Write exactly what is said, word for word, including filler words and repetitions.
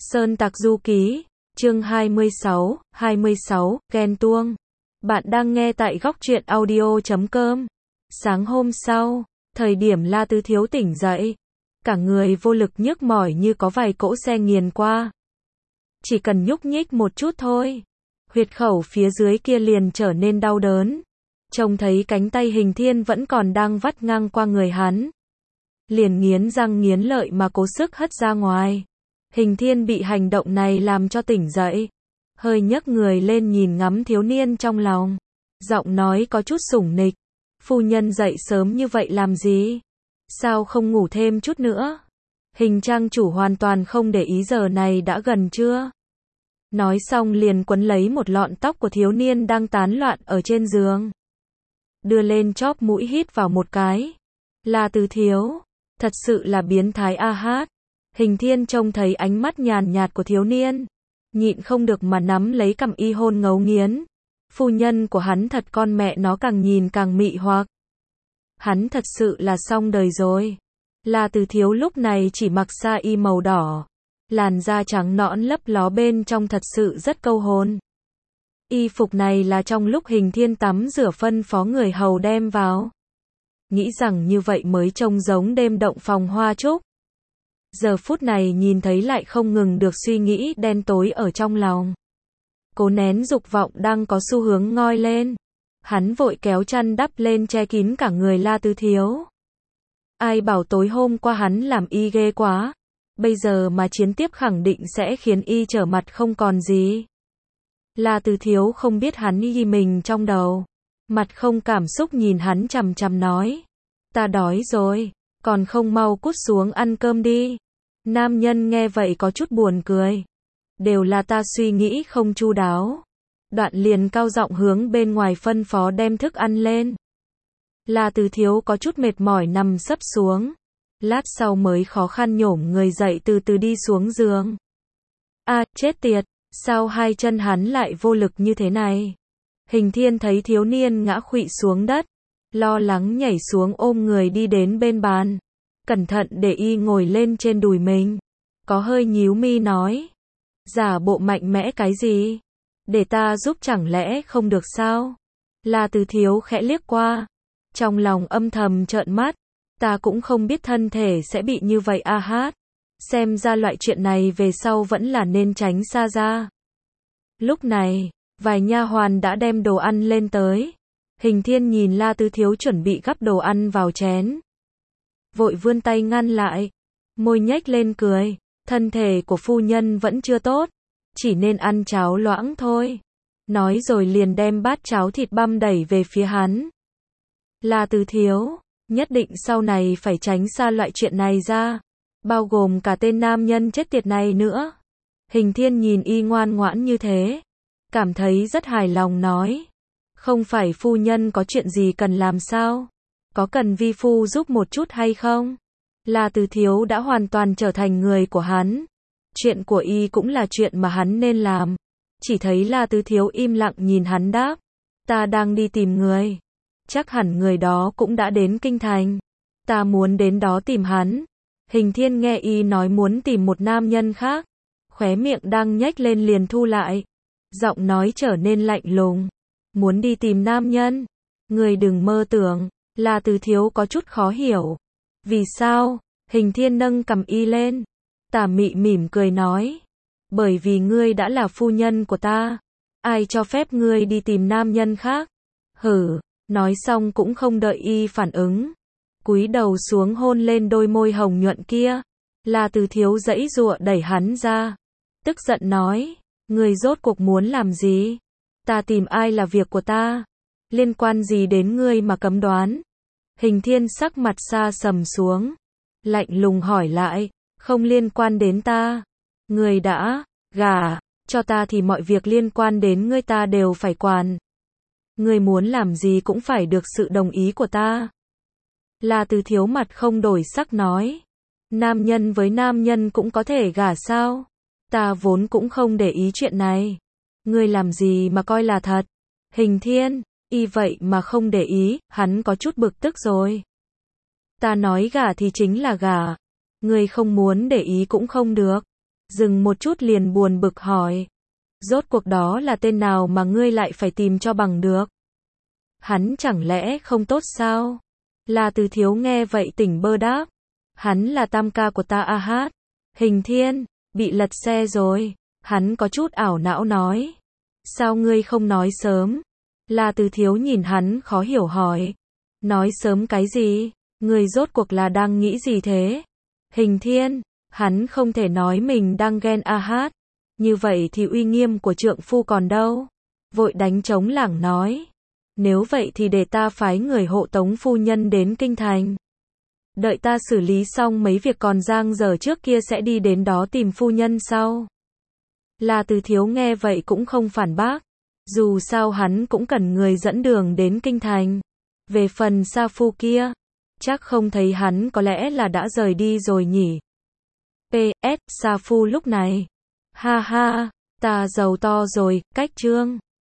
Sơn Tặc Du Ký, chương hai mươi sáu, hai mươi sáu, ghen tuông. Bạn đang nghe tại góc truyện audio chấm com. Sáng hôm sau, thời điểm La Tứ Thiếu tỉnh dậy, cả người vô lực nhức mỏi như có vài cỗ xe nghiền qua. Chỉ cần nhúc nhích một chút thôi, huyệt khẩu phía dưới kia liền trở nên đau đớn. Trông thấy cánh tay Hình Thiên vẫn còn đang vắt ngang qua người hắn, liền nghiến răng nghiến lợi mà cố sức hất ra ngoài. Hình Thiên bị hành động này làm cho tỉnh dậy, hơi nhấc người lên nhìn ngắm thiếu niên trong lòng, giọng nói có chút sủng nịch: "Phu nhân dậy sớm như vậy làm gì? Sao không ngủ thêm chút nữa?" Hình trang chủ hoàn toàn không để ý giờ này đã gần trưa. Nói xong liền quấn lấy một lọn tóc của thiếu niên đang tán loạn ở trên giường, đưa lên chóp mũi hít vào một cái. "La Tứ Thiếu, thật sự là biến thái a hát." Hình Thiên trông thấy ánh mắt nhàn nhạt của thiếu niên, nhịn không được mà nắm lấy cằm y hôn ngấu nghiến. Phu nhân của hắn thật con mẹ nó càng nhìn càng mị hoặc. Hắn thật sự là xong đời rồi. La Tứ Thiếu lúc này chỉ mặc sa y màu đỏ, làn da trắng nõn lấp ló bên trong thật sự rất câu hồn. Y phục này là trong lúc Hình Thiên tắm rửa phân phó người hầu đem vào. Nghĩ rằng như vậy mới trông giống đêm động phòng hoa trúc. Giờ phút này nhìn thấy lại không ngừng được suy nghĩ đen tối ở trong lòng. Cố nén dục vọng đang có xu hướng ngoi lên. Hắn vội kéo chăn đắp lên che kín cả người La Tứ Thiếu. Ai bảo tối hôm qua hắn làm y ghê quá. Bây giờ mà chiến tiếp khẳng định sẽ khiến y trở mặt không còn gì. La Tứ Thiếu không biết hắn y mình trong đầu. Mặt không cảm xúc nhìn hắn chằm chằm nói: "Ta đói rồi, còn không mau cút xuống ăn cơm đi." Nam nhân nghe vậy có chút buồn cười. Đều là ta suy nghĩ không chu đáo. Đoạn liền cao giọng hướng bên ngoài phân phó đem thức ăn lên. La Tứ Thiếu có chút mệt mỏi nằm sấp xuống. Lát sau mới khó khăn nhổm người dậy từ từ đi xuống giường. A, chết tiệt, sao hai chân hắn lại vô lực như thế này? Hình Thiên thấy thiếu niên ngã khuỵu xuống đất, lo lắng nhảy xuống ôm người đi đến bên bàn, cẩn thận để y ngồi lên trên đùi mình, có hơi nhíu mi nói: "Giả bộ mạnh mẽ cái gì? Để ta giúp chẳng lẽ không được sao?" La Tứ Thiếu khẽ liếc qua, trong lòng âm thầm trợn mắt, ta cũng không biết thân thể sẽ bị như vậy a hát. Xem ra loại chuyện này về sau vẫn là nên tránh xa ra. Lúc này, vài nha hoàn đã đem đồ ăn lên tới. Hình Thiên nhìn La Tứ Thiếu chuẩn bị gắp đồ ăn vào chén, vội vươn tay ngăn lại, môi nhếch lên cười: "Thân thể của phu nhân vẫn chưa tốt, chỉ nên ăn cháo loãng thôi." Nói rồi liền đem bát cháo thịt băm đẩy về phía hắn. "La Tứ Thiếu, nhất định sau này phải tránh xa loại chuyện này ra, bao gồm cả tên nam nhân chết tiệt này nữa." Hình Thiên nhìn y ngoan ngoãn như thế, cảm thấy rất hài lòng nói: "Không phải phu nhân có chuyện gì cần làm sao? Có cần vi phu giúp một chút hay không?" La Tứ Thiếu đã hoàn toàn trở thành người của hắn. Chuyện của y cũng là chuyện mà hắn nên làm. Chỉ thấy La Tứ Thiếu im lặng nhìn hắn đáp: "Ta đang đi tìm người. Chắc hẳn người đó cũng đã đến kinh thành. Ta muốn đến đó tìm hắn." Hình Thiên nghe y nói muốn tìm một nam nhân khác, khóe miệng đang nhếch lên liền thu lại, giọng nói trở nên lạnh lùng: "Muốn đi tìm nam nhân? Người đừng mơ tưởng." La Tứ Thiếu có chút khó hiểu. "Vì sao?" Hình Thiên nâng cằm y lên, tà mị mỉm cười nói: "Bởi vì ngươi đã là phu nhân của ta. Ai cho phép ngươi đi tìm nam nhân khác?" "Hử." Nói xong cũng không đợi y phản ứng, cúi đầu xuống hôn lên đôi môi hồng nhuận kia. La Tứ Thiếu giãy giụa đẩy hắn ra, tức giận nói: "Ngươi rốt cuộc muốn làm gì? Ta tìm ai là việc của ta, liên quan gì đến ngươi mà cấm đoán?" Hình Thiên sắc mặt xa sầm xuống, lạnh lùng hỏi lại: "Không liên quan đến ta? Ngươi đã gả cho ta thì mọi việc liên quan đến ngươi ta đều phải quản. Ngươi muốn làm gì cũng phải được sự đồng ý của ta." La Tứ Thiếu mặt không đổi sắc nói: "Nam nhân với nam nhân cũng có thể gả sao? Ta vốn cũng không để ý chuyện này. Ngươi làm gì mà coi là thật?" Hình Thiên, y vậy mà không để ý, hắn có chút bực tức rồi. "Ta nói gả thì chính là gả. Ngươi không muốn để ý cũng không được. Dừng một chút liền buồn bực hỏi. Rốt cuộc đó là tên nào mà ngươi lại phải tìm cho bằng được? Hắn chẳng lẽ không tốt sao? La Từ Thiếu nghe vậy tỉnh bơ đáp. Hắn là tam ca của ta a hát. Hình Thiên, bị lật xe rồi. Hắn có chút ảo não nói. Sao ngươi không nói sớm? La Từ Thiếu nhìn hắn khó hiểu hỏi. Nói sớm cái gì? Ngươi rốt cuộc là đang nghĩ gì thế? Hình Thiên, hắn không thể nói mình đang ghen a hát. Như vậy thì uy nghiêm của trượng phu còn đâu? Vội đánh trống lảng nói. Nếu vậy thì để ta phái người hộ tống phu nhân đến kinh thành. Đợi ta xử lý xong mấy việc còn dang dở trước kia sẽ đi đến đó tìm phu nhân sau. La Từ Thiếu nghe vậy cũng không phản bác. Dù sao hắn cũng cần người dẫn đường đến kinh thành. Về phần Sa Phu kia, chắc không thấy hắn, có lẽ là đã rời đi rồi nhỉ. pê ét Sa Phu lúc này. Ha ha, ta giàu to rồi, cách chương.